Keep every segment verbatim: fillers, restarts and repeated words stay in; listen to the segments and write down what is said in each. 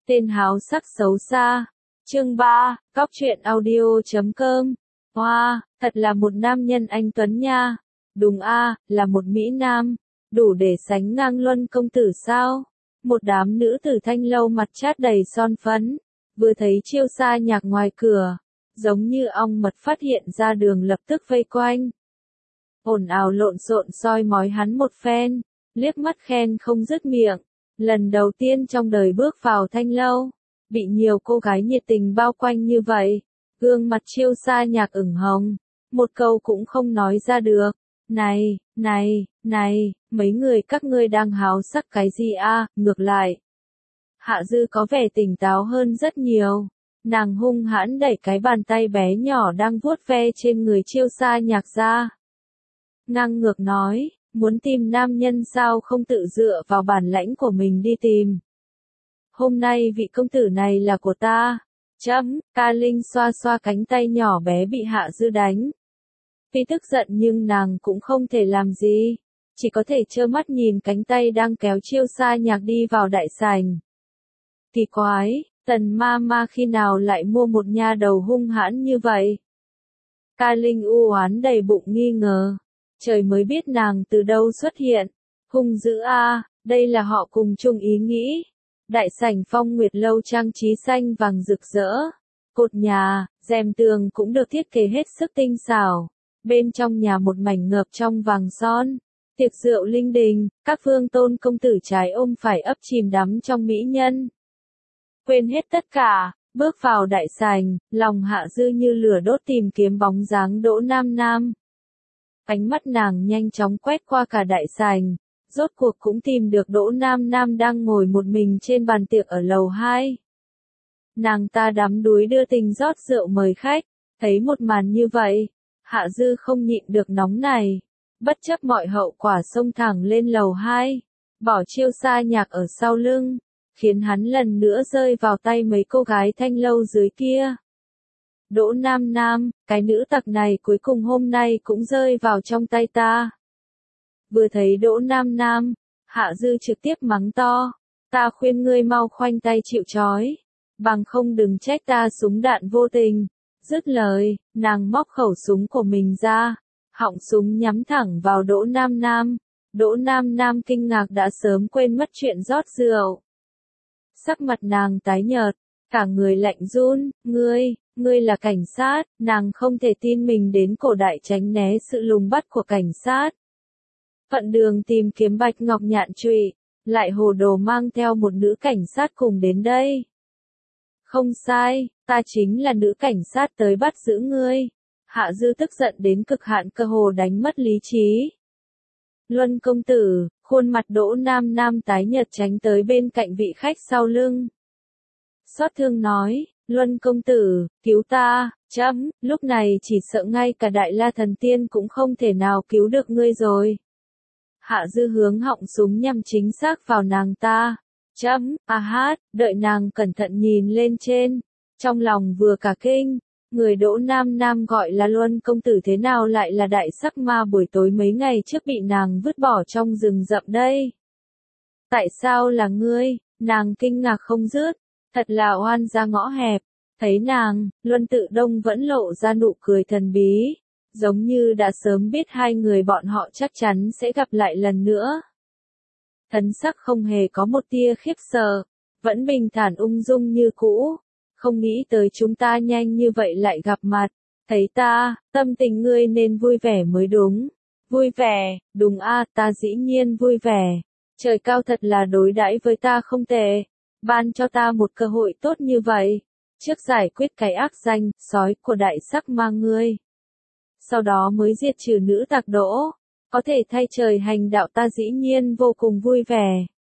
Tên háo sắc xấu xa. Chương ba, Cóc truyện audio chấm com. Hoa, wow, thật là một nam nhân anh tuấn nha. Đúng a, là một mỹ nam, đủ để sánh ngang Luân công tử sao? Một đám nữ tử thanh lâu mặt chát đầy son phấn, vừa thấy Chiêu Sa Nhạc ngoài cửa, giống như ong mật phát hiện ra đường lập tức vây quanh. Ồn ào lộn xộn soi mói hắn một phen, liếc mắt khen không dứt miệng. Lần đầu tiên trong đời bước vào thanh lâu, bị nhiều cô gái nhiệt tình bao quanh như vậy, gương mặt Chiêu Sa Nhạc ửng hồng, một câu cũng không nói ra được. Này, này, này, mấy người các ngươi đang háo sắc cái gì a? Ngược lại, Hạ Dư có vẻ tỉnh táo hơn rất nhiều. Nàng hung hãn đẩy cái bàn tay bé nhỏ đang vuốt ve trên người Chiêu Sa Nhạc ra. Ngang ngược nói, muốn tìm nam nhân sao không tự dựa vào bản lãnh của mình đi tìm. Hôm nay vị công tử này là của ta. Chấm, Ca Linh xoa xoa cánh tay nhỏ bé bị Hạ Dư đánh. Tuy tức giận nhưng nàng cũng không thể làm gì, chỉ có thể trơ mắt nhìn cánh tay đang kéo Chiêu Sa Nhạc đi vào đại sảnh. Kỳ quái, Tần ma ma khi nào lại mua một nha đầu hung hãn như vậy? Ca Linh u oán đầy bụng nghi ngờ, trời mới biết nàng từ đâu xuất hiện. Hung dữ a, đây là họ cùng chung ý nghĩ. Đại sảnh Phong Nguyệt lâu trang trí xanh vàng rực rỡ, cột nhà, rèm tường cũng được thiết kế hết sức tinh xảo. Bên trong nhà một mảnh ngập trong vàng son, tiệc rượu linh đình, các vương tôn công tử trái ôm phải ấp chìm đắm trong mỹ nhân. Quên hết tất cả, bước vào đại sảnh, lòng Hạ Dư như lửa đốt tìm kiếm bóng dáng Đỗ Nam Nam. Ánh mắt nàng nhanh chóng quét qua cả đại sảnh, rốt cuộc cũng tìm được Đỗ Nam Nam đang ngồi một mình trên bàn tiệc ở lầu hai. Nàng ta đắm đuối đưa tình rót rượu mời khách, thấy một màn như vậy, Hạ Dư không nhịn được nóng này, bất chấp mọi hậu quả xông thẳng lên lầu hai, bỏ Chiêu Sa Nhạc ở sau lưng, khiến hắn lần nữa rơi vào tay mấy cô gái thanh lâu dưới kia. Đỗ Nam Nam, cái nữ tặc này cuối cùng hôm nay cũng rơi vào trong tay ta. Vừa thấy Đỗ Nam Nam, Hạ Dư trực tiếp mắng to, ta khuyên ngươi mau khoanh tay chịu trói, bằng không đừng trách ta súng đạn vô tình. Dứt lời, nàng móc khẩu súng của mình ra, họng súng nhắm thẳng vào Đỗ Nam Nam. Đỗ Nam Nam kinh ngạc đã sớm quên mất chuyện rót rượu. Sắc mặt nàng tái nhợt, cả người lạnh run, ngươi, ngươi là cảnh sát, nàng không thể tin mình đến cổ đại tránh né sự lùng bắt của cảnh sát. Phận đường tìm kiếm Bạch Ngọc Nhạn Trụy, lại hồ đồ mang theo một nữ cảnh sát cùng đến đây. Không sai, ta chính là nữ cảnh sát tới bắt giữ ngươi. Hạ Dư tức giận đến cực hạn cơ hồ đánh mất lý trí. Luân công tử, khuôn mặt Đỗ Nam Nam tái nhợt tránh tới bên cạnh vị khách sau lưng. Xót thương nói, Luân công tử, cứu ta, chấm, lúc này chỉ sợ ngay cả Đại La Thần Tiên cũng không thể nào cứu được ngươi rồi. Hạ Dư hướng họng súng nhằm chính xác vào nàng ta. Chấm, a hát, đợi nàng cẩn thận nhìn lên trên, trong lòng vừa cả kinh, người Đỗ Nam Nam gọi là Luân công tử thế nào lại là đại sắc ma buổi tối mấy ngày trước bị nàng vứt bỏ trong rừng rậm đây? Tại sao là ngươi? Nàng kinh ngạc không dứt, thật là oan ra ngõ hẹp. Thấy nàng, Luân Tự Đông vẫn lộ ra nụ cười thần bí, giống như đã sớm biết hai người bọn họ chắc chắn sẽ gặp lại lần nữa. Thần sắc không hề có một tia khiếp sợ, vẫn bình thản ung dung như cũ, không nghĩ tới chúng ta nhanh như vậy lại gặp mặt, thấy ta, tâm tình ngươi nên vui vẻ mới đúng. Vui vẻ, đúng a, ta dĩ nhiên vui vẻ, trời cao thật là đối đãi với ta không tệ, ban cho ta một cơ hội tốt như vậy, trước giải quyết cái ác danh, sói của đại sắc ma ngươi. Sau đó mới diệt trừ nữ tặc Đỗ. Có thể thay trời hành đạo ta dĩ nhiên vô cùng vui vẻ.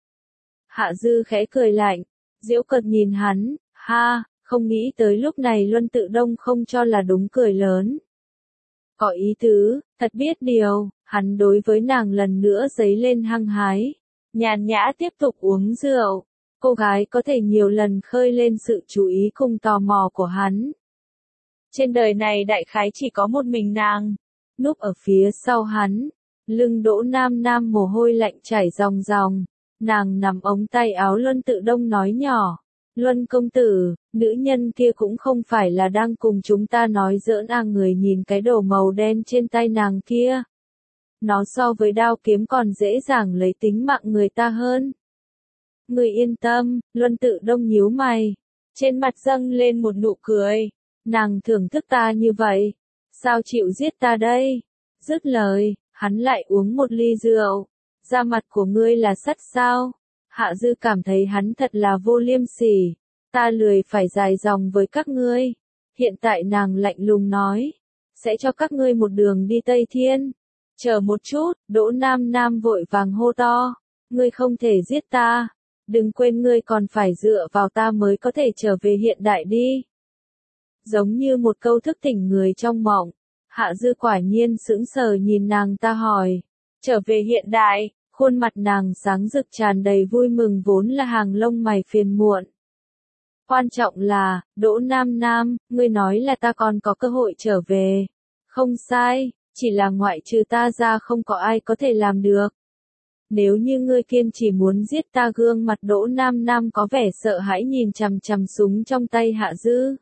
Hạ Dư khẽ cười lạnh, giễu cợt nhìn hắn, ha, không nghĩ tới lúc này Luân Tự Đông không cho là đúng cười lớn. Có ý tứ, thật biết điều, hắn đối với nàng lần nữa dấy lên hăng hái, nhàn nhã tiếp tục uống rượu. Cô gái có thể nhiều lần khơi lên sự chú ý cùng tò mò của hắn. Trên đời này đại khái chỉ có một mình nàng, núp ở phía sau hắn. Lưng Đỗ Nam Nam mồ hôi lạnh chảy ròng ròng, nàng nằm ống tay áo Luân Tự Đông nói nhỏ, Luân công tử, nữ nhân kia cũng không phải là đang cùng chúng ta nói giỡn à, người nhìn cái đồ màu đen trên tay nàng kia. Nó so với đao kiếm còn dễ dàng lấy tính mạng người ta hơn. Người yên tâm, Luân Tự Đông nhíu mày. Trên mặt dâng lên một nụ cười. Nàng thưởng thức ta như vậy. Sao chịu giết ta đây? Dứt lời, hắn lại uống một ly rượu. Da mặt của ngươi là sắt sao? Hạ Dư cảm thấy hắn thật là vô liêm sỉ. Ta lười phải dài dòng với các ngươi. Hiện tại nàng lạnh lùng nói. Sẽ cho các ngươi một đường đi Tây Thiên. Chờ một chút, Đỗ Nam Nam vội vàng hô to. Ngươi không thể giết ta. Đừng quên ngươi còn phải dựa vào ta mới có thể trở về hiện đại đi. Giống như một câu thức tỉnh người trong mộng. Hạ Dư quả nhiên sững sờ nhìn nàng ta hỏi. Trở về hiện đại, khuôn mặt nàng sáng rực tràn đầy vui mừng vốn là hàng lông mày phiền muộn. Quan trọng là, Đỗ Nam Nam, ngươi nói là ta còn có cơ hội trở về. Không sai, chỉ là ngoại trừ ta ra không có ai có thể làm được. Nếu như ngươi kiên trì muốn giết ta, gương mặt Đỗ Nam Nam có vẻ sợ hãi nhìn chằm chằm súng trong tay Hạ Dư.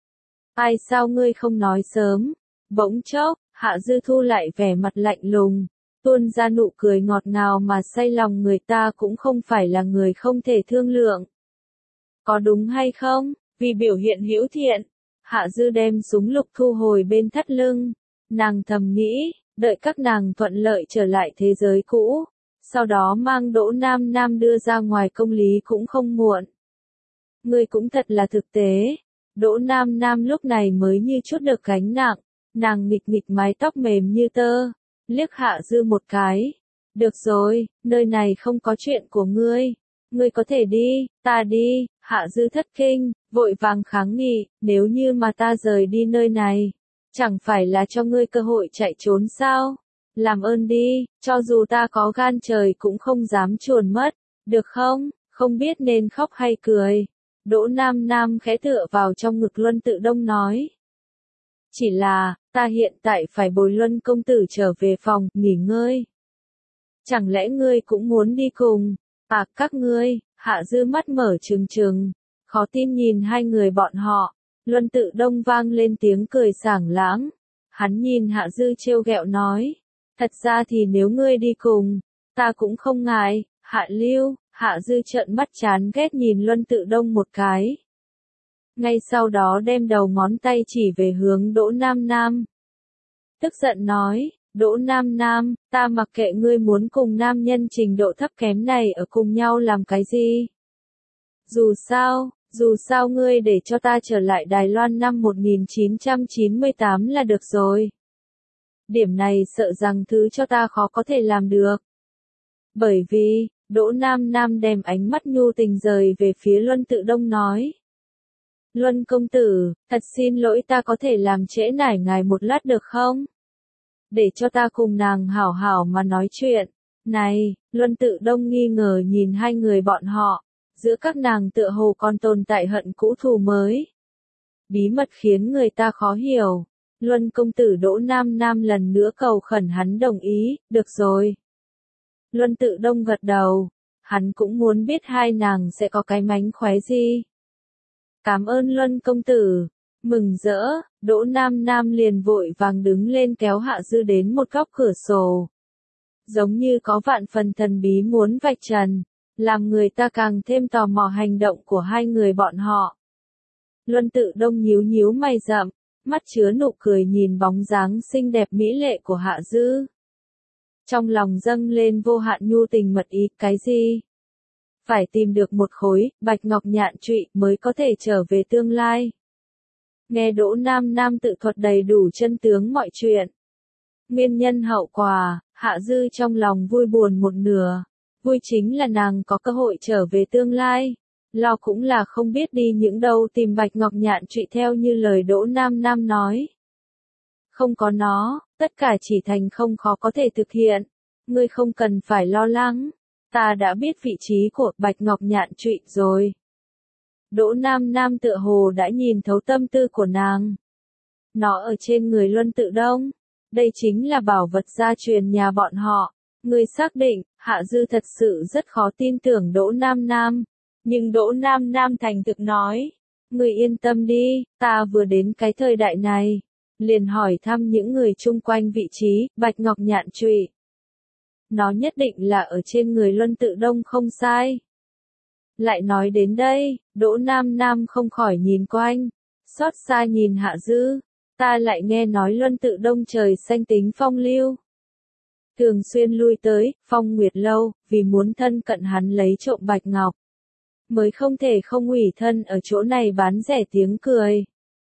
Ai sao ngươi không nói sớm? Bỗng chốc, Hạ Dư thu lại vẻ mặt lạnh lùng, tuôn ra nụ cười ngọt ngào mà say lòng người ta, cũng không phải là người không thể thương lượng. Có đúng hay không? Vì biểu hiện hữu thiện, Hạ Dư đem súng lục thu hồi bên thắt lưng. Nàng thầm nghĩ, đợi các nàng thuận lợi trở lại thế giới cũ, sau đó mang Đỗ Nam Nam đưa ra ngoài công lý cũng không muộn. Ngươi cũng thật là thực tế. Đỗ Nam Nam lúc này mới như chút được gánh nặng, nàng nghịch nghịch mái tóc mềm như tơ, liếc Hạ Dư một cái. Được rồi, nơi này không có chuyện của ngươi. Ngươi có thể đi, ta đi. Hạ Dư thất kinh, vội vàng kháng nghị, nếu như mà ta rời đi nơi này, chẳng phải là cho ngươi cơ hội chạy trốn sao? Làm ơn đi, cho dù ta có gan trời cũng không dám chuồn mất, được không? Không biết nên khóc hay cười. Đỗ Nam Nam khẽ tựa vào trong ngực Luân Tự Đông nói. Chỉ là, ta hiện tại phải bồi Luân công tử trở về phòng, nghỉ ngơi. Chẳng lẽ ngươi cũng muốn đi cùng? À, các ngươi. Hạ Dư mắt mở trừng trừng, khó tin nhìn hai người bọn họ. Luân Tự Đông vang lên tiếng cười sảng lãng. Hắn nhìn Hạ Dư trêu ghẹo nói. Thật ra thì nếu ngươi đi cùng, ta cũng không ngại. Hạ Lưu. Hạ Dư trợn mắt chán ghét nhìn Luân Tự Đông một cái. Ngay sau đó đem đầu ngón tay chỉ về hướng Đỗ Nam Nam. Tức giận nói, Đỗ Nam Nam, ta mặc kệ ngươi muốn cùng nam nhân trình độ thấp kém này ở cùng nhau làm cái gì. Dù sao, dù sao ngươi để cho ta trở lại Đài Loan năm một nghìn chín trăm chín mươi tám là được rồi. Điểm này sợ rằng thứ cho ta khó có thể làm được. Bởi vì, Đỗ Nam Nam đem ánh mắt nhu tình rời về phía Luân Tự Đông nói. Luân công tử, thật xin lỗi, ta có thể làm trễ nải ngài một lát được không? Để cho ta cùng nàng hảo hảo mà nói chuyện. Này, Luân Tự Đông nghi ngờ nhìn hai người bọn họ, giữa các nàng tựa hồ còn tồn tại hận cũ thù mới. Bí mật khiến người ta khó hiểu. Luân công tử Đỗ Nam Nam lần nữa cầu khẩn hắn đồng ý, được rồi. Luân Tự Đông gật đầu, hắn cũng muốn biết hai nàng sẽ có cái mánh khóe gì. Cảm ơn Luân công tử. Mừng rỡ, Đỗ Nam Nam liền vội vàng đứng lên kéo Hạ Dư đến một góc cửa sổ. Giống như có vạn phần thần bí muốn vạch trần, làm người ta càng thêm tò mò hành động của hai người bọn họ. Luân Tự Đông nhíu nhíu mày rậm, mắt chứa nụ cười nhìn bóng dáng xinh đẹp mỹ lệ của Hạ Dư. Trong lòng dâng lên vô hạn nhu tình mật ý, cái gì? Phải tìm được một khối bạch ngọc nhạn trụy mới có thể trở về tương lai. Nghe Đỗ Nam Nam tự thuật đầy đủ chân tướng mọi chuyện. Nguyên nhân hậu quả, Hạ Dư trong lòng vui buồn một nửa. Vui chính là nàng có cơ hội trở về tương lai. Lo cũng là không biết đi những đâu tìm bạch ngọc nhạn trụy theo như lời Đỗ Nam Nam nói. Không có nó, tất cả chỉ thành không khó có thể thực hiện. Ngươi không cần phải lo lắng. Ta đã biết vị trí của bạch ngọc nhạn trụy rồi. Đỗ Nam Nam tựa hồ đã nhìn thấu tâm tư của nàng. Nó ở trên người Luân Tự Đông. Đây chính là bảo vật gia truyền nhà bọn họ. Ngươi xác định, Hạ Dư thật sự rất khó tin tưởng Đỗ Nam Nam. Nhưng Đỗ Nam Nam thành thực nói, người yên tâm đi, ta vừa đến cái thời đại này, liền hỏi thăm những người chung quanh vị trí, bạch ngọc nhạn trụy. Nó nhất định là ở trên người Luân Tự Đông không sai. Lại nói đến đây, Đỗ Nam Nam không khỏi nhìn quanh, xót xa nhìn Hạ Dư, ta lại nghe nói Luân Tự Đông trời xanh tính phong lưu. Thường xuyên lui tới, Phong Nguyệt Lâu, vì muốn thân cận hắn lấy trộm bạch ngọc. Mới không thể không ủy thân ở chỗ này bán rẻ tiếng cười.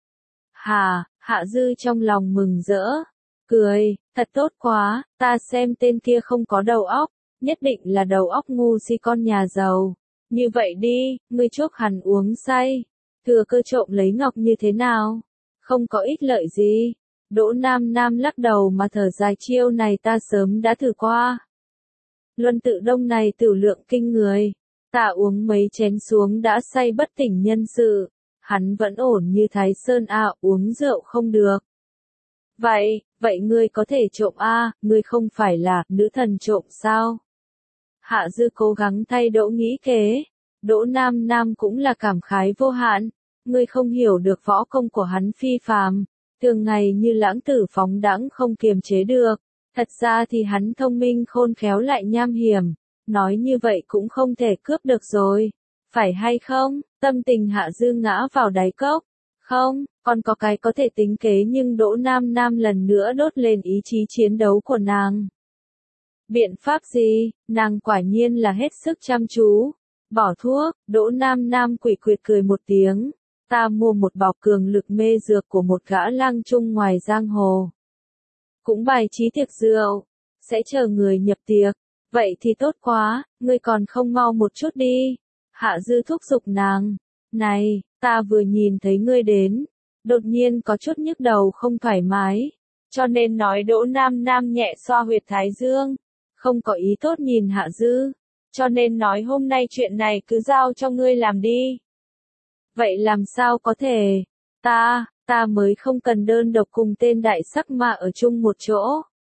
Hà, Hạ Dư trong lòng mừng rỡ, cười, thật tốt quá, ta xem tên kia không có đầu óc, nhất định là đầu óc ngu si con nhà giàu. Như vậy đi, ngươi chuốc hắn uống say, thừa cơ trộm lấy ngọc như thế nào? Không có ích lợi gì. Đỗ Nam Nam lắc đầu mà thở dài, chiêu này ta sớm đã thử qua. Luân Tự Đông này tử lượng kinh người, ta uống mấy chén xuống đã say bất tỉnh nhân sự, hắn vẫn ổn như Thái Sơn à, uống rượu không được. Vậy, vậy ngươi có thể trộm a, à, ngươi không phải là nữ thần trộm sao? Hạ Dư cố gắng thay Đỗ nghĩ kế, Đỗ Nam Nam cũng là cảm khái vô hạn, ngươi không hiểu được võ công của hắn phi phàm, thường ngày như lãng tử phóng đãng không kiềm chế được, thật ra thì hắn thông minh khôn khéo lại nham hiểm, nói như vậy cũng không thể cướp được rồi, phải hay không? Tâm tình Hạ Dư ngã vào đáy cốc, không, còn có cái có thể tính kế, nhưng Đỗ Nam Nam lần nữa đốt lên ý chí chiến đấu của nàng. Biện pháp gì? Nàng quả nhiên là hết sức chăm chú. Bỏ thuốc, Đỗ Nam Nam quỷ quyệt cười một tiếng. Ta mua một bọc cường lực mê dược của một gã lang trung ngoài giang hồ. Cũng bài trí tiệc rượu, sẽ chờ người nhập tiệc. Vậy thì tốt quá, ngươi còn không mau một chút đi. Hạ Dư thúc giục nàng. Này, ta vừa nhìn thấy ngươi đến, đột nhiên có chút nhức đầu không thoải mái. Cho nên nói Đỗ Nam Nam nhẹ xoa huyệt thái dương. Không có ý tốt nhìn Hạ Dư, cho nên nói hôm nay chuyện này cứ giao cho ngươi làm đi. Vậy làm sao có thể, ta, ta mới không cần đơn độc cùng tên đại sắc mà ở chung một chỗ.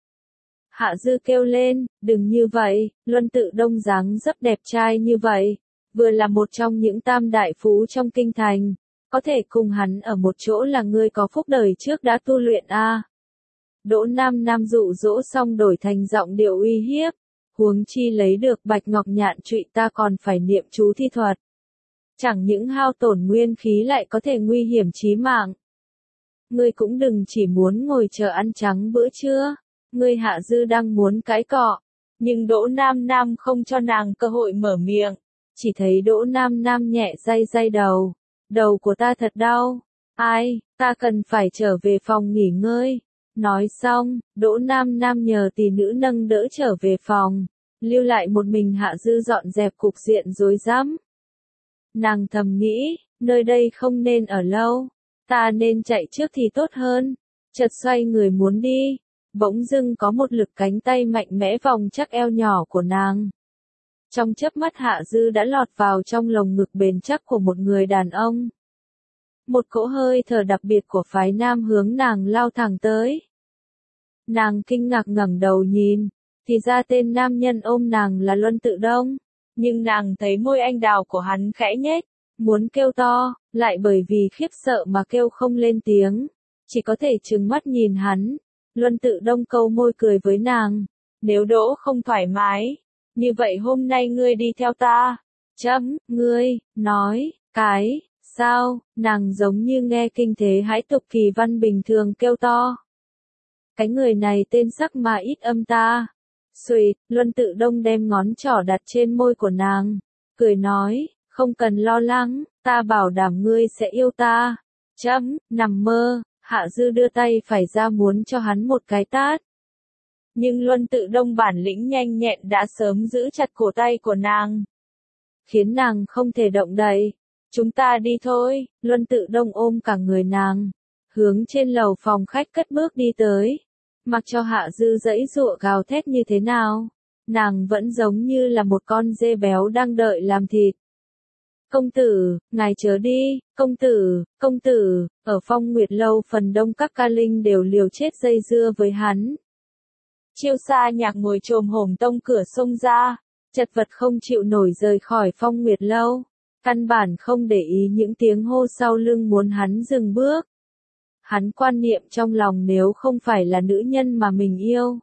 Hạ Dư kêu lên, đừng như vậy, Luân Tự Đông dáng dấp đẹp trai như vậy, vừa là một trong những tam đại phú trong kinh thành, có thể cùng hắn ở một chỗ là ngươi có phúc đời trước đã tu luyện a. À. Đỗ Nam Nam dụ dỗ xong đổi thành giọng điệu uy hiếp, huống chi lấy được bạch ngọc nhạn trụy ta còn phải niệm chú thi thuật. Chẳng những hao tổn nguyên khí lại có thể nguy hiểm chí mạng. Ngươi cũng đừng chỉ muốn ngồi chờ ăn trắng bữa trưa, ngươi Hạ Dư đang muốn cãi cọ, nhưng Đỗ Nam Nam không cho nàng cơ hội mở miệng, chỉ thấy Đỗ Nam Nam nhẹ day day đầu, đầu của ta thật đau, ai, ta cần phải trở về phòng nghỉ ngơi. Nói xong, Đỗ Nam Nam nhờ tỷ nữ nâng đỡ trở về phòng, lưu lại một mình Hạ Dư dọn dẹp cục diện rối rắm. Nàng thầm nghĩ, nơi đây không nên ở lâu, ta nên chạy trước thì tốt hơn. Chợt xoay người muốn đi, bỗng dưng có một lực cánh tay mạnh mẽ vòng chắc eo nhỏ của nàng. Trong chớp mắt Hạ Dư đã lọt vào trong lồng ngực bền chắc của một người đàn ông. Một cỗ hơi thở đặc biệt của phái nam hướng nàng lao thẳng tới. Nàng kinh ngạc ngẩng đầu nhìn, thì ra tên nam nhân ôm nàng là Luân Tự Đông, nhưng nàng thấy môi anh đào của hắn khẽ nhếch, muốn kêu to, lại bởi vì khiếp sợ mà kêu không lên tiếng, chỉ có thể trừng mắt nhìn hắn. Luân Tự Đông câu môi cười với nàng, nếu Đỗ không thoải mái, như vậy hôm nay ngươi đi theo ta. Chấm, ngươi, nói, cái, sao, nàng giống như nghe kinh thế hãi tục kỳ văn bình thường kêu to. Cái người này tên sắc mà ít âm ta. Xùi, Luân Tự Đông đem ngón trỏ đặt trên môi của nàng, cười nói, không cần lo lắng, ta bảo đảm ngươi sẽ yêu ta. Chấm, nằm mơ, Hạ Dư đưa tay phải ra muốn cho hắn một cái tát. Nhưng Luân Tự Đông bản lĩnh nhanh nhẹn đã sớm giữ chặt cổ tay của nàng, khiến nàng không thể động đậy. Chúng ta đi thôi, Luân Tự Đông ôm cả người nàng, hướng trên lầu phòng khách cất bước đi tới. Mặc cho Hạ Dư giãy giụa gào thét như thế nào, nàng vẫn giống như là một con dê béo đang đợi làm thịt. Công tử, ngài chớ đi, công tử, công tử, ở Phong Nguyệt Lâu phần đông các ca linh đều liều chết dây dưa với hắn. Chiêu Sa Nhạc ngồi chồm hổm tông cửa xông ra, chật vật không chịu nổi rời khỏi Phong Nguyệt Lâu. căn bản không để ý những tiếng hô sau lưng muốn hắn dừng bước. Hắn quan niệm trong lòng nếu không phải là nữ nhân mà mình yêu,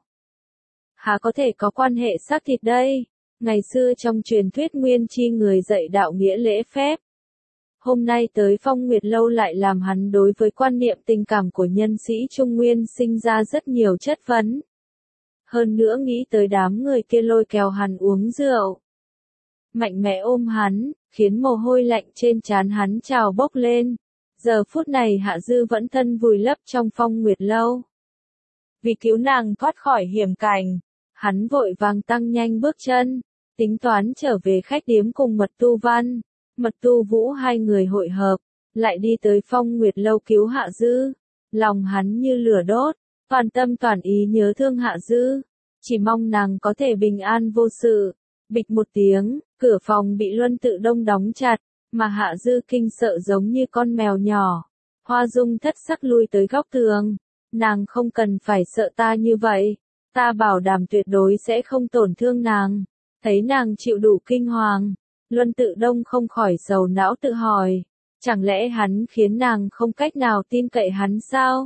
há có thể có quan hệ xác thịt đây. Ngày xưa trong truyền thuyết Nguyên Chi người dạy đạo nghĩa lễ phép. Hôm nay tới Phong Nguyệt Lâu lại làm hắn đối với quan niệm tình cảm của nhân sĩ Trung Nguyên sinh ra rất nhiều chất vấn. Hơn nữa nghĩ tới đám người kia lôi kéo hắn uống rượu, mạnh mẽ ôm hắn, khiến mồ hôi lạnh trên trán hắn trào bốc lên. Giờ phút này Hạ Dư vẫn thân vùi lấp trong Phong Nguyệt Lâu. Vì cứu nàng thoát khỏi hiểm cảnh, hắn vội vàng tăng nhanh bước chân, tính toán trở về khách điếm cùng Mật Tu Văn, Mật Tu Vũ hai người hội hợp, lại đi tới Phong Nguyệt Lâu cứu Hạ Dư. Lòng hắn như lửa đốt, toàn tâm toàn ý nhớ thương Hạ Dư, chỉ mong nàng có thể bình an vô sự. Bịch một tiếng, cửa phòng bị Luân Tự Đông đóng chặt, mà Hạ Dư kinh sợ giống như con mèo nhỏ. Hoa Dung thất sắc lui tới góc tường. Nàng không cần phải sợ ta như vậy, ta bảo đảm tuyệt đối sẽ không tổn thương nàng. Thấy nàng chịu đủ kinh hoàng, Luân Tự Đông không khỏi sầu não tự hỏi, chẳng lẽ hắn khiến nàng không cách nào tin cậy hắn sao?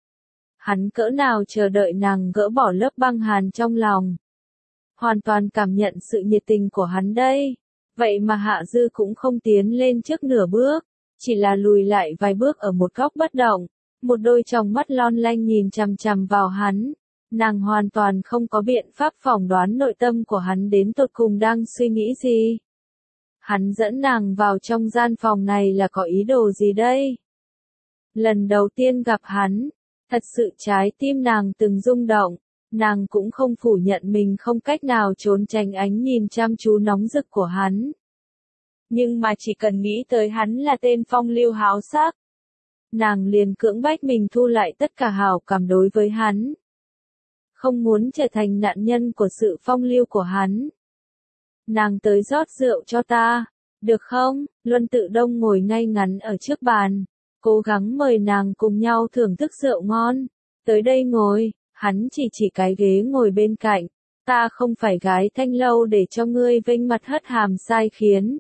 Hắn cỡ nào chờ đợi nàng gỡ bỏ lớp băng hàn trong lòng, hoàn toàn cảm nhận sự nhiệt tình của hắn đây. Vậy mà Hạ Dư cũng không tiến lên trước nửa bước, chỉ là lùi lại vài bước ở một góc bất động, một đôi tròng mắt lon lanh nhìn chằm chằm vào hắn. Nàng hoàn toàn không có biện pháp phỏng đoán nội tâm của hắn đến tột cùng đang suy nghĩ gì. Hắn dẫn nàng vào trong gian phòng này là có ý đồ gì đây? Lần đầu tiên gặp hắn, thật sự trái tim nàng từng rung động. Nàng cũng không phủ nhận mình không cách nào trốn tránh ánh nhìn chăm chú nóng rực của hắn. Nhưng mà chỉ cần nghĩ tới hắn là tên phong lưu háo sắc, nàng liền cưỡng bách mình thu lại tất cả hảo cảm đối với hắn. Không muốn trở thành nạn nhân của sự phong lưu của hắn. Nàng tới rót rượu cho ta, được không? Luân Tự Đông ngồi ngay ngắn ở trước bàn, cố gắng mời nàng cùng nhau thưởng thức rượu ngon. Tới đây ngồi. Hắn chỉ chỉ cái ghế ngồi bên cạnh, ta không phải gái thanh lâu để cho ngươi vênh mặt hất hàm sai khiến.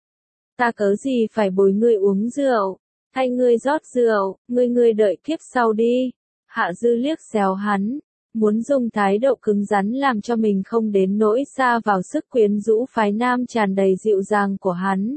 Ta cớ gì phải bồi ngươi uống rượu, thay ngươi rót rượu, ngươi ngươi đợi kiếp sau đi. Hạ Dư liếc xéo hắn, muốn dùng thái độ cứng rắn làm cho mình không đến nỗi xa vào sức quyến rũ phái nam tràn đầy dịu dàng của hắn.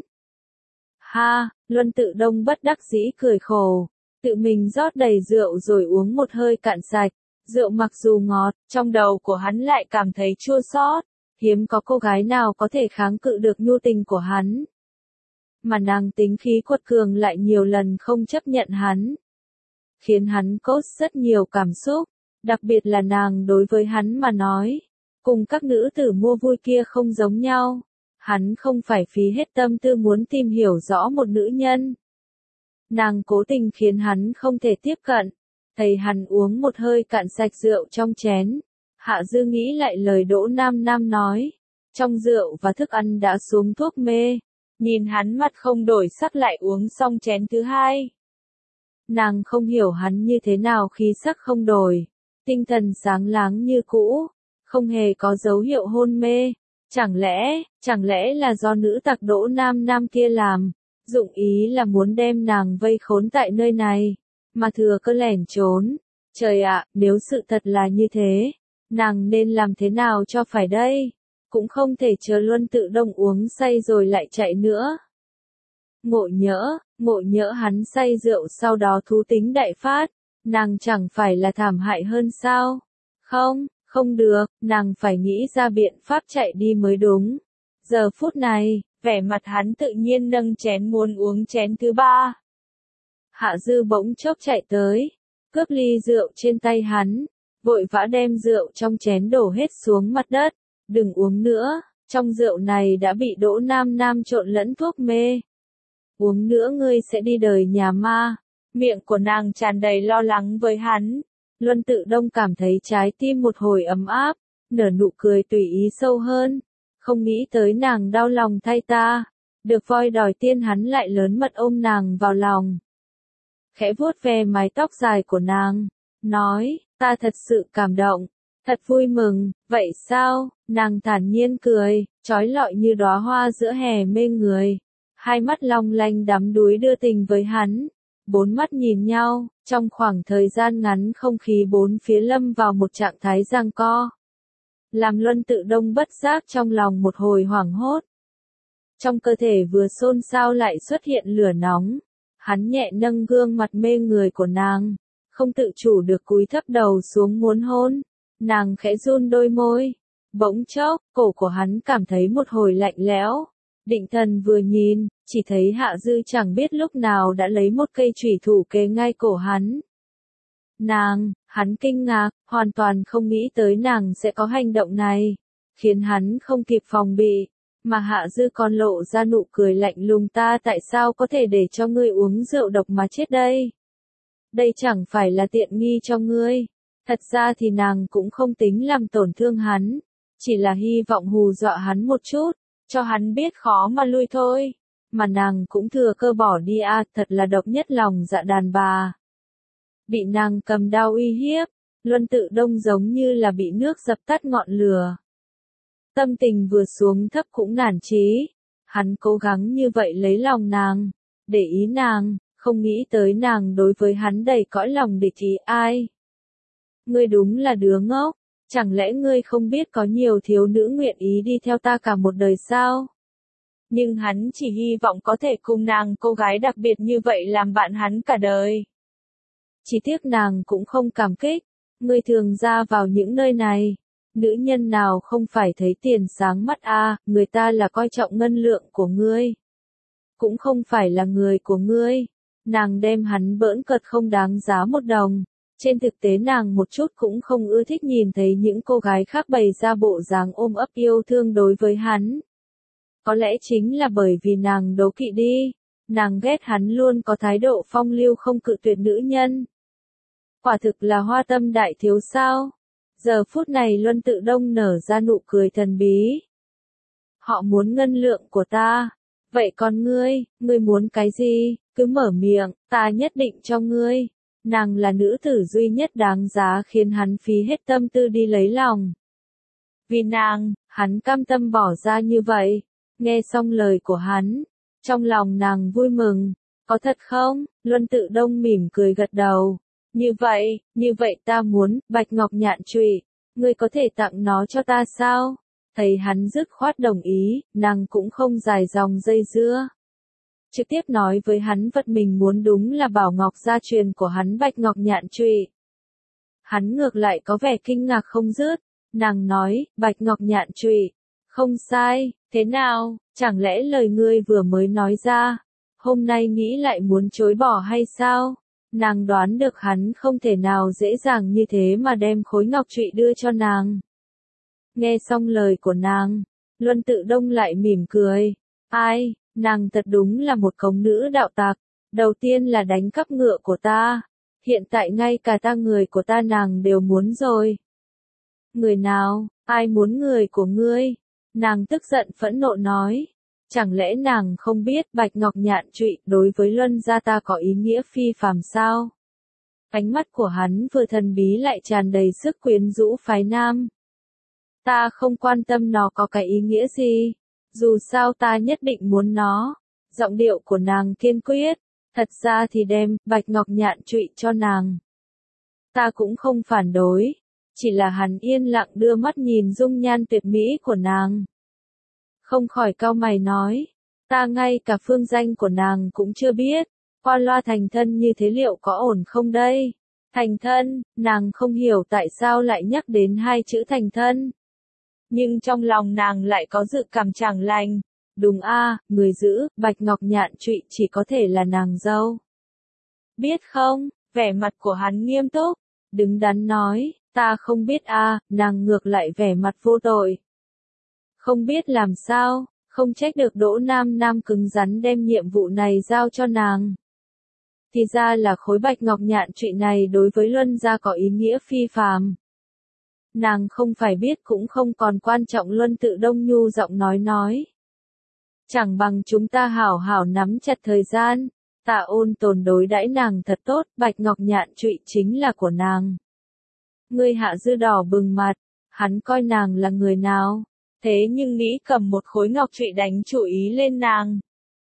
Ha, Luân Tự Đông bất đắc dĩ cười khổ, tự mình rót đầy rượu rồi uống một hơi cạn sạch. Rượu mặc dù ngọt, trong đầu của hắn lại cảm thấy chua xót. Hiếm có cô gái nào có thể kháng cự được nhu tình của hắn. Mà nàng tính khí quật cường lại nhiều lần không chấp nhận hắn, khiến hắn cốt rất nhiều cảm xúc, đặc biệt là nàng đối với hắn mà nói, cùng các nữ tử mua vui kia không giống nhau. Hắn không phải phí hết tâm tư muốn tìm hiểu rõ một nữ nhân. Nàng cố tình khiến hắn không thể tiếp cận. Thấy hắn uống một hơi cạn sạch rượu trong chén, Hạ Dư nghĩ lại lời Đỗ Nam Nam nói, trong rượu và thức ăn đã xuống thuốc mê. Nhìn hắn mặt không đổi sắc lại uống xong chén thứ hai. Nàng không hiểu hắn như thế nào khí sắc không đổi, tinh thần sáng láng như cũ, không hề có dấu hiệu hôn mê. Chẳng lẽ, chẳng lẽ là do nữ tặc Đỗ Nam Nam kia làm, dụng ý là muốn đem nàng vây khốn tại nơi này, mà thừa cơ lẻn trốn. Trời ạ, nếu sự thật là như thế, nàng nên làm thế nào cho phải đây? Cũng không thể chờ Luân Tự Đông uống say rồi lại chạy nữa. Ngộ nhỡ, ngộ nhỡ hắn say rượu sau đó thú tính đại phát, nàng chẳng phải là thảm hại hơn sao? Không, không được, nàng phải nghĩ ra biện pháp chạy đi mới đúng. Giờ phút này, vẻ mặt hắn tự nhiên nâng chén muốn uống chén thứ ba. Hạ Dư bỗng chốc chạy tới, cướp ly rượu trên tay hắn, vội vã đem rượu trong chén đổ hết xuống mặt đất. Đừng uống nữa, trong rượu này đã bị Đỗ Nam Nam trộn lẫn thuốc mê. Uống nữa ngươi sẽ đi đời nhà ma. Miệng của nàng tràn đầy lo lắng với hắn. Luân Tự Đông cảm thấy trái tim một hồi ấm áp, nở nụ cười tùy ý sâu hơn. Không nghĩ tới nàng đau lòng thay ta. Được voi đòi tiên hắn lại lớn mật ôm nàng vào lòng. Khẽ vuốt ve mái tóc dài của nàng, nói, ta thật sự cảm động, thật vui mừng. Vậy sao? Nàng thản nhiên cười, trói lọi như đóa hoa giữa hè mê người. hai mắt long lanh đắm đuối đưa tình với hắn. Bốn mắt nhìn nhau, trong khoảng thời gian ngắn không khí bốn phía lâm vào một trạng thái giằng co. Làm Luân Tự Đông bất giác trong lòng một hồi hoảng hốt. Trong cơ thể vừa xôn xao lại xuất hiện lửa nóng. Hắn nhẹ nâng gương mặt mê người của nàng, không tự chủ được cúi thấp đầu xuống muốn hôn. Nàng khẽ run đôi môi. Bỗng chốc, cổ của hắn cảm thấy một hồi lạnh lẽo. Định thần vừa nhìn, chỉ thấy Hạ Dư chẳng biết lúc nào đã lấy một cây chủy thủ kề ngay cổ hắn. Nàng, hắn kinh ngạc, hoàn toàn không nghĩ tới nàng sẽ có hành động này, khiến hắn không kịp phòng bị, mà Hạ Dư còn lộ ra nụ cười lạnh lùng, ta tại sao có thể để cho ngươi uống rượu độc mà chết đây? Đây chẳng phải là tiện nghi cho ngươi. Thật ra thì nàng cũng không tính làm tổn thương hắn, chỉ là hy vọng hù dọa hắn một chút, cho hắn biết khó mà lui thôi. Mà nàng cũng thừa cơ bỏ đi à, thật là độc nhất lòng dạ đàn bà. Bị nàng cầm đao uy hiếp, Luân Tự Đông giống như là bị nước dập tắt ngọn lửa. Tâm tình vừa xuống thấp cũng nản chí. Hắn cố gắng như vậy lấy lòng nàng, để ý nàng, không nghĩ tới nàng đối với hắn đầy cõi lòng địch ý. Ai? Ngươi đúng là đứa ngốc, chẳng lẽ ngươi không biết có nhiều thiếu nữ nguyện ý đi theo ta cả một đời sao? Nhưng hắn chỉ hy vọng có thể cùng nàng cô gái đặc biệt như vậy làm bạn hắn cả đời. Chỉ tiếc nàng cũng không cảm kích. Ngươi thường ra vào những nơi này, nữ nhân nào không phải thấy tiền sáng mắt a, à, người ta là coi trọng ngân lượng của ngươi, cũng không phải là người của ngươi. Nàng đem hắn bỡn cợt không đáng giá một đồng. Trên thực tế nàng một chút cũng không ưa thích nhìn thấy những cô gái khác bày ra bộ dáng ôm ấp yêu thương đối với hắn. Có lẽ chính là bởi vì nàng đố kỵ đi, nàng ghét hắn luôn có thái độ phong lưu không cự tuyệt nữ nhân. Quả thực là hoa tâm đại thiếu sao. Giờ phút này Luân Tự Đông nở ra nụ cười thần bí. Họ muốn ngân lượng của ta. Vậy còn ngươi, ngươi muốn cái gì, cứ mở miệng, ta nhất định cho ngươi. Nàng là nữ tử duy nhất đáng giá khiến hắn phí hết tâm tư đi lấy lòng. Vì nàng, hắn cam tâm bỏ ra như vậy. Nghe xong lời của hắn, trong lòng nàng vui mừng. Có thật không? Luân Tự Đông mỉm cười gật đầu. Như vậy, như vậy ta muốn, bạch ngọc nhạn trụy, ngươi có thể tặng nó cho ta sao? Thấy hắn dứt khoát đồng ý, nàng cũng không dài dòng dây dưa. Trực tiếp nói với hắn vật mình muốn đúng là bảo ngọc gia truyền của hắn bạch ngọc nhạn trụy. Hắn ngược lại có vẻ kinh ngạc không dứt, nàng nói, bạch ngọc nhạn trụy, không sai, thế nào, chẳng lẽ lời ngươi vừa mới nói ra, hôm nay nghĩ lại muốn chối bỏ hay sao? Nàng đoán được hắn không thể nào dễ dàng như thế mà đem khối ngọc trụy đưa cho nàng. Nghe xong lời của nàng, Luân Tự Đông lại mỉm cười. Ai, nàng thật đúng là một cống nữ đạo tặc. Đầu tiên là đánh cắp ngựa của ta. Hiện tại ngay cả ta người của ta nàng đều muốn rồi. Người nào, ai muốn người của ngươi? Nàng tức giận phẫn nộ nói. Chẳng lẽ nàng không biết bạch ngọc nhạn trụy đối với Luân gia ta có ý nghĩa phi phàm sao? Ánh mắt của hắn vừa thần bí lại tràn đầy sức quyến rũ phái nam. Ta không quan tâm nó có cái ý nghĩa gì, dù sao ta nhất định muốn nó. Giọng điệu của nàng kiên quyết, thật ra thì đem bạch ngọc nhạn trụy cho nàng. Ta cũng không phản đối, chỉ là hắn yên lặng đưa mắt nhìn dung nhan tuyệt mỹ của nàng. Không khỏi cau mày nói, ta ngay cả phương danh của nàng cũng chưa biết, qua loa thành thân như thế liệu có ổn không đây? Thành thân, nàng không hiểu tại sao lại nhắc đến hai chữ thành thân. Nhưng trong lòng nàng lại có dự cảm chẳng lành. Đúng a, à, người giữ, bạch ngọc nhạn trụy chỉ có thể là nàng dâu. Biết không, vẻ mặt của hắn nghiêm túc, đứng đắn nói, ta không biết a, à, nàng ngược lại vẻ mặt vô tội. Không biết làm sao, không trách được Đỗ Nam Nam cứng rắn đem nhiệm vụ này giao cho nàng. Thì ra là khối bạch ngọc nhạn trụy này đối với Luân gia có ý nghĩa phi phàm. Nàng không phải biết cũng không còn quan trọng. Luân Tự Đông nhu giọng nói nói. Chẳng bằng chúng ta hảo hảo nắm chặt thời gian, ta ôn tồn đối đãi nàng thật tốt, bạch ngọc nhạn trụy chính là của nàng. Ngươi Hạ Dư đỏ bừng mặt, hắn coi nàng là người nào? Thế nhưng nghĩ cầm một khối ngọc trụy đánh chủ ý lên nàng.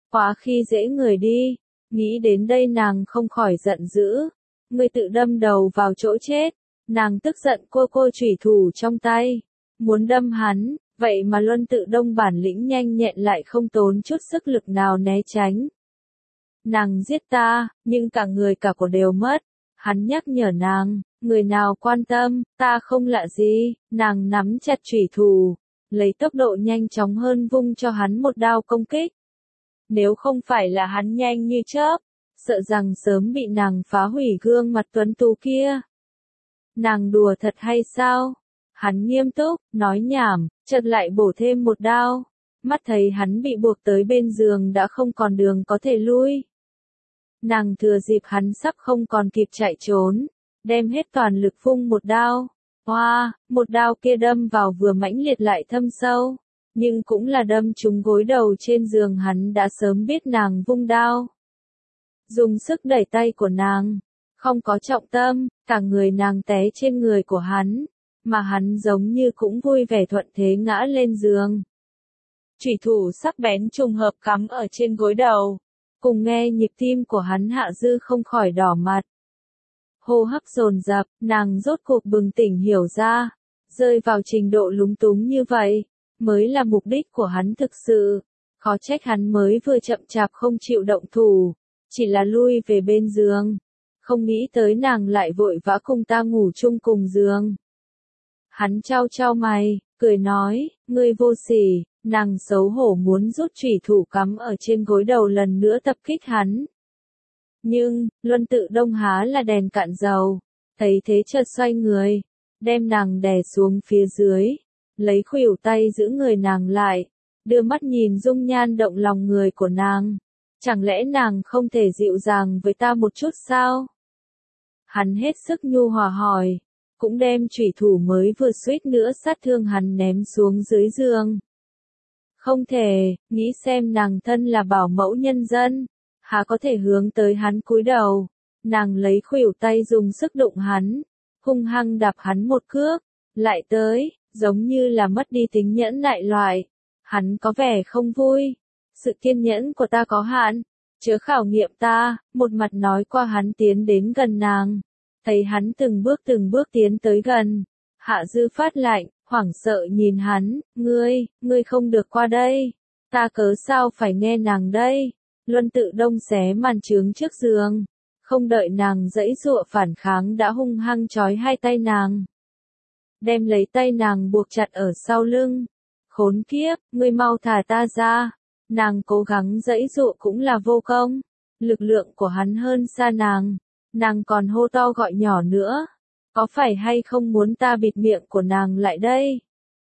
quá khi dễ người đi. Nghĩ đến đây nàng không khỏi giận dữ. Ngươi tự đâm đầu vào chỗ chết. Nàng tức giận cô cô chủy thủ trong tay. Muốn đâm hắn, vậy mà Luân Tự Đông bản lĩnh nhanh nhẹn lại không tốn chút sức lực nào né tránh. Nàng giết ta, nhưng cả người cả của đều mất. Hắn nhắc nhở nàng, người nào quan tâm, ta không lạ gì. Nàng nắm chặt chủy thủ, lấy tốc độ nhanh chóng hơn vung cho hắn một đao công kích. Nếu không phải là hắn nhanh như chớp, sợ rằng sớm bị nàng phá hủy gương mặt tuấn tú kia. Nàng đùa thật hay sao? Hắn nghiêm túc, nói nhảm, chợt lại bổ thêm một đao. Mắt thấy hắn bị buộc tới bên giường đã không còn đường có thể lui. Nàng thừa dịp hắn sắp không còn kịp chạy trốn, đem hết toàn lực vung một đao. Hoa, wow, một đao kia đâm vào vừa mãnh liệt lại thâm sâu, nhưng cũng là đâm trúng gối đầu trên giường. Hắn đã sớm biết nàng vung đao. Dùng sức đẩy tay của nàng, không có trọng tâm, cả người nàng té trên người của hắn, mà hắn giống như cũng vui vẻ thuận thế ngã lên giường. Chủy thủ sắc bén trùng hợp cắm ở trên gối đầu. Cùng nghe nhịp tim của hắn, Hạ Dư không khỏi đỏ mặt. Hô hấp dồn dập, nàng rốt cuộc bừng tỉnh hiểu ra, rơi vào trình độ lúng túng như vậy, mới là mục đích của hắn thực sự. Khó trách hắn mới vừa chậm chạp không chịu động thủ, chỉ là lui về bên giường. Không nghĩ tới nàng lại vội vã cùng ta ngủ chung cùng giường. Hắn trao trao mày, cười nói, ngươi vô sỉ. Nàng xấu hổ muốn rút chủy thủ cắm ở trên gối đầu lần nữa tập kích hắn. Nhưng, Luân Tự Đông há là đèn cạn dầu, thấy thế chợt xoay người, đem nàng đè xuống phía dưới, lấy khuỷu tay giữ người nàng lại, đưa mắt nhìn dung nhan động lòng người của nàng. Chẳng lẽ nàng không thể dịu dàng với ta một chút sao? Hắn hết sức nhu hòa hỏi, cũng đem chủy thủ mới vừa suýt nữa sát thương hắn ném xuống dưới giường. Không thể, nghĩ xem nàng thân là bảo mẫu nhân dân, há có thể hướng tới hắn cúi đầu. Nàng lấy khuỷu tay dùng sức đụng hắn, hung hăng đạp hắn một cước, lại tới, giống như là mất đi tính nhẫn nại loại. Hắn có vẻ không vui, sự kiên nhẫn của ta có hạn, chớ khảo nghiệm ta. Một mặt nói qua hắn tiến đến gần nàng, thấy hắn từng bước từng bước tiến tới gần, Hạ Dư phát lạnh, hoảng sợ nhìn hắn, ngươi, ngươi không được qua đây, ta cớ sao phải nghe nàng đây. Luân Tự Đông xé màn trướng trước giường, không đợi nàng giãy giụa phản kháng đã hung hăng trói hai tay nàng, đem lấy tay nàng buộc chặt ở sau lưng. Khốn kiếp, ngươi mau thả ta ra. Nàng cố gắng giãy giụa cũng là vô công, lực lượng của hắn hơn xa nàng, nàng còn hô to gọi nhỏ nữa. Có phải hay không muốn ta bịt miệng của nàng lại đây?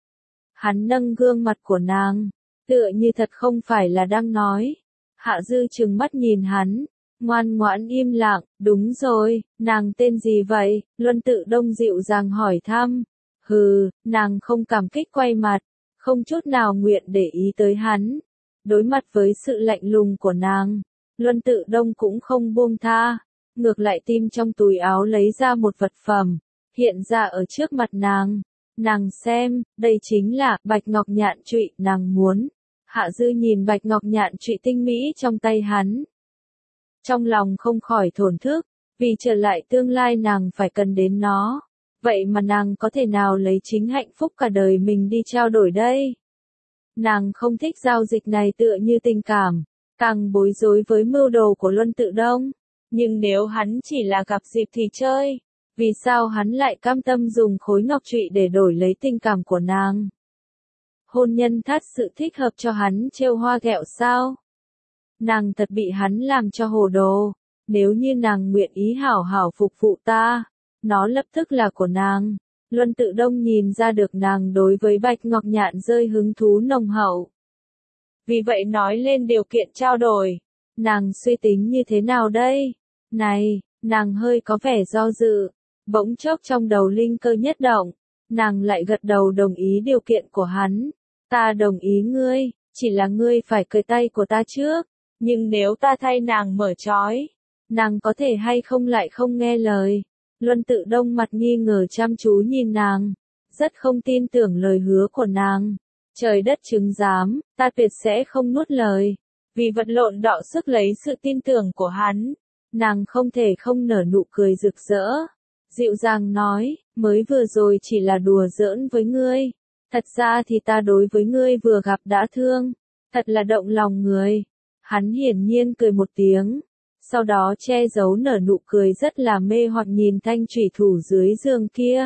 Hắn nâng gương mặt của nàng, tựa như thật không phải là đang nói. Hạ Dư trừng mắt nhìn hắn, ngoan ngoãn im lặng. Đúng rồi, nàng tên gì vậy? Luân Tự Đông dịu dàng hỏi thăm. Hừ, nàng không cảm kích quay mặt, không chút nào nguyện để ý tới hắn. Đối mặt với sự lạnh lùng của nàng, Luân Tự Đông cũng không buông tha. Ngược lại tim trong túi áo lấy ra một vật phẩm, hiện ra ở trước mặt nàng. Nàng xem, đây chính là bạch ngọc nhạn trụy nàng muốn. Hạ Dư nhìn bạch ngọc nhạn trụy tinh mỹ trong tay hắn, trong lòng không khỏi thổn thức, vì trở lại tương lai nàng phải cần đến nó. Vậy mà nàng có thể nào lấy chính hạnh phúc cả đời mình đi trao đổi đây? Nàng không thích giao dịch này tựa như tình cảm, càng bối rối với mưu đồ của Luân Tự Đông. Nhưng nếu hắn chỉ là gặp dịp thì chơi, vì sao hắn lại cam tâm dùng khối ngọc trụy để đổi lấy tình cảm của nàng? Hôn nhân thắt sự thích hợp cho hắn trêu hoa ghẹo sao? Nàng thật bị hắn làm cho hồ đồ. Nếu như nàng nguyện ý hảo hảo phục vụ ta, nó lập tức là của nàng. Luân Tự Đông nhìn ra được nàng đối với bạch ngọc nhạn rơi hứng thú nồng hậu. Vì vậy nói lên điều kiện trao đổi. Nàng suy tính như thế nào đây? Này, nàng hơi có vẻ do dự. Bỗng chốc trong đầu linh cơ nhất động, nàng lại gật đầu đồng ý điều kiện của hắn. Ta đồng ý ngươi, chỉ là ngươi phải cởi tay của ta trước. Nhưng nếu ta thay nàng mở trói, nàng có thể hay không lại không nghe lời. Luân Tự Đông mặt nghi ngờ chăm chú nhìn nàng, rất không tin tưởng lời hứa của nàng. Trời đất chứng giám, ta tuyệt sẽ không nuốt lời. vì vật lộn đọ sức lấy sự tin tưởng của hắn. Nàng không thể không nở nụ cười rực rỡ. Dịu dàng nói, mới vừa rồi chỉ là đùa giỡn với ngươi. Thật ra thì ta đối với ngươi vừa gặp đã thương. Thật là động lòng người. Hắn hiển nhiên cười một tiếng. Sau đó che giấu nở nụ cười rất là mê hoặc nhìn thanh thủy thủ dưới giường kia.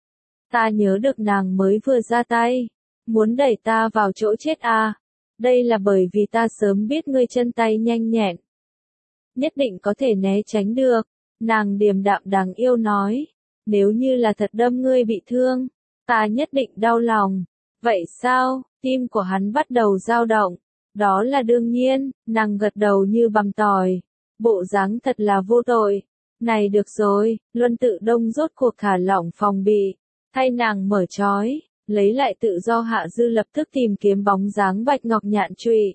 Ta nhớ được nàng mới vừa ra tay. Muốn đẩy ta vào chỗ chết à. Đây là bởi vì ta sớm biết ngươi chân tay nhanh nhẹn. Nhất định có thể né tránh được. Nàng điềm đạm đáng yêu nói. Nếu như là thật đâm ngươi bị thương, ta nhất định đau lòng. Vậy sao? Tim của hắn bắt đầu dao động. Đó là đương nhiên, nàng gật đầu như bằm tỏi. Bộ dáng thật là vô tội. Này được rồi, Luân Tự Đông rốt cuộc thả lỏng phòng bị. Thay nàng mở trói, lấy lại tự do. Hạ Dư lập tức tìm kiếm bóng dáng bạch ngọc nhạn trụy.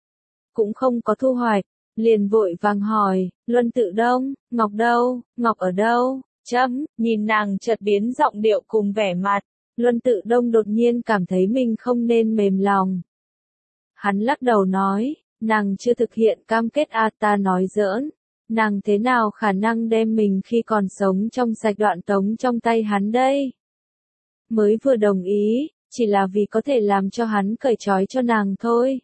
Cũng không có thu hoạch, liền vội vàng hỏi, Luân Tự Đông, ngọc đâu, ngọc ở đâu? Chấm, nhìn nàng chợt biến giọng điệu cùng vẻ mặt. Luân Tự Đông đột nhiên cảm thấy mình không nên mềm lòng. Hắn lắc đầu nói, nàng chưa thực hiện cam kết à, ta nói giỡn. Nàng thế nào khả năng đem mình khi còn sống trong sạch đoạn tống trong tay hắn đây? Mới vừa đồng ý, chỉ là vì có thể làm cho hắn cởi trói cho nàng thôi.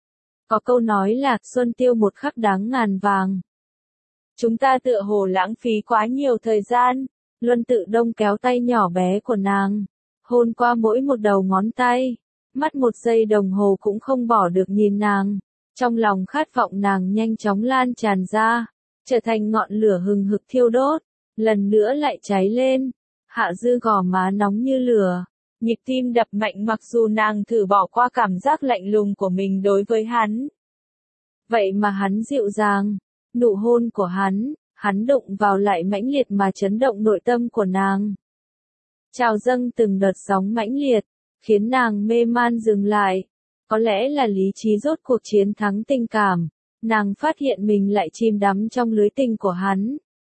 Có câu nói là, xuân tiêu một khắc đáng ngàn vàng. Chúng ta tựa hồ lãng phí quá nhiều thời gian. Luân Tự Đông kéo tay nhỏ bé của nàng, hôn qua mỗi một đầu ngón tay. Mắt một giây đồng hồ cũng không bỏ được nhìn nàng. Trong lòng khát vọng nàng nhanh chóng lan tràn ra, trở thành ngọn lửa hừng hực thiêu đốt, lần nữa lại cháy lên. Hạ Dư gò má nóng như lửa, nhịp tim đập mạnh mặc dù nàng thử bỏ qua cảm giác lạnh lùng của mình đối với hắn. Vậy mà hắn dịu dàng, nụ hôn của hắn, hắn đụng vào lại mãnh liệt mà chấn động nội tâm của nàng. Trào dâng từng đợt sóng mãnh liệt, khiến nàng mê man dừng lại. Có lẽ là lý trí rốt cuộc chiến thắng tình cảm, nàng phát hiện mình lại chìm đắm trong lưới tình của hắn.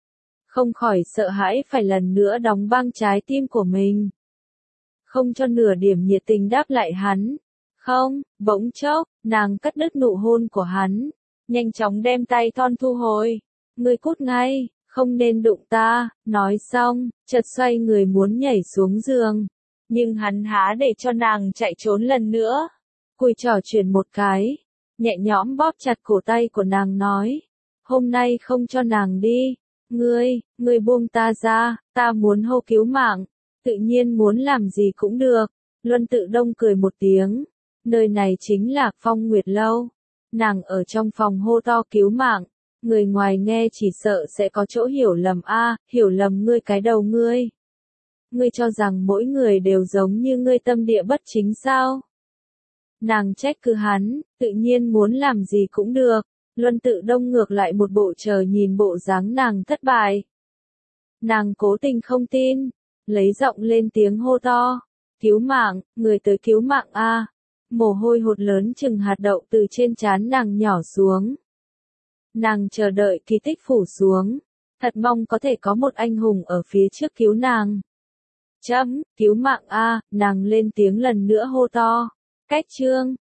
Không khỏi sợ hãi phải lần nữa đóng băng trái tim của mình. Không cho nửa điểm nhiệt tình đáp lại hắn. Không, bỗng chốc, nàng cắt đứt nụ hôn của hắn, nhanh chóng đem tay thon thu hồi. Ngươi cút ngay, không nên đụng ta, nói xong, chợt xoay người muốn nhảy xuống giường. Nhưng hắn há để cho nàng chạy trốn lần nữa. Cùi trỏ chuyển một cái, nhẹ nhõm bóp chặt cổ tay của nàng nói. Hôm nay không cho nàng đi. Ngươi, ngươi buông ta ra, ta muốn hô cứu mạng. Tự nhiên muốn làm gì cũng được. Luân Tự Đông cười một tiếng. Nơi này chính là Phong Nguyệt Lâu. Nàng ở trong phòng hô to cứu mạng. Người ngoài nghe chỉ sợ sẽ có chỗ hiểu lầm a, hiểu lầm ngươi cái đầu ngươi. Ngươi cho rằng mỗi người đều giống như ngươi tâm địa bất chính sao? Nàng trách cứ hắn, tự nhiên muốn làm gì cũng được. Luân Tự Đông ngược lại một bộ chờ nhìn bộ dáng nàng thất bại. Nàng cố tình không tin, lấy giọng lên tiếng hô to. Cứu mạng, người tới cứu mạng a. Mồ hôi hột lớn chừng hạt đậu từ trên trán nàng nhỏ xuống. Nàng chờ đợi kỳ tích phủ xuống. Thật mong có thể có một anh hùng ở phía trước cứu nàng. Chấm, cứu mạng a, nàng lên tiếng lần nữa hô to. Cách chương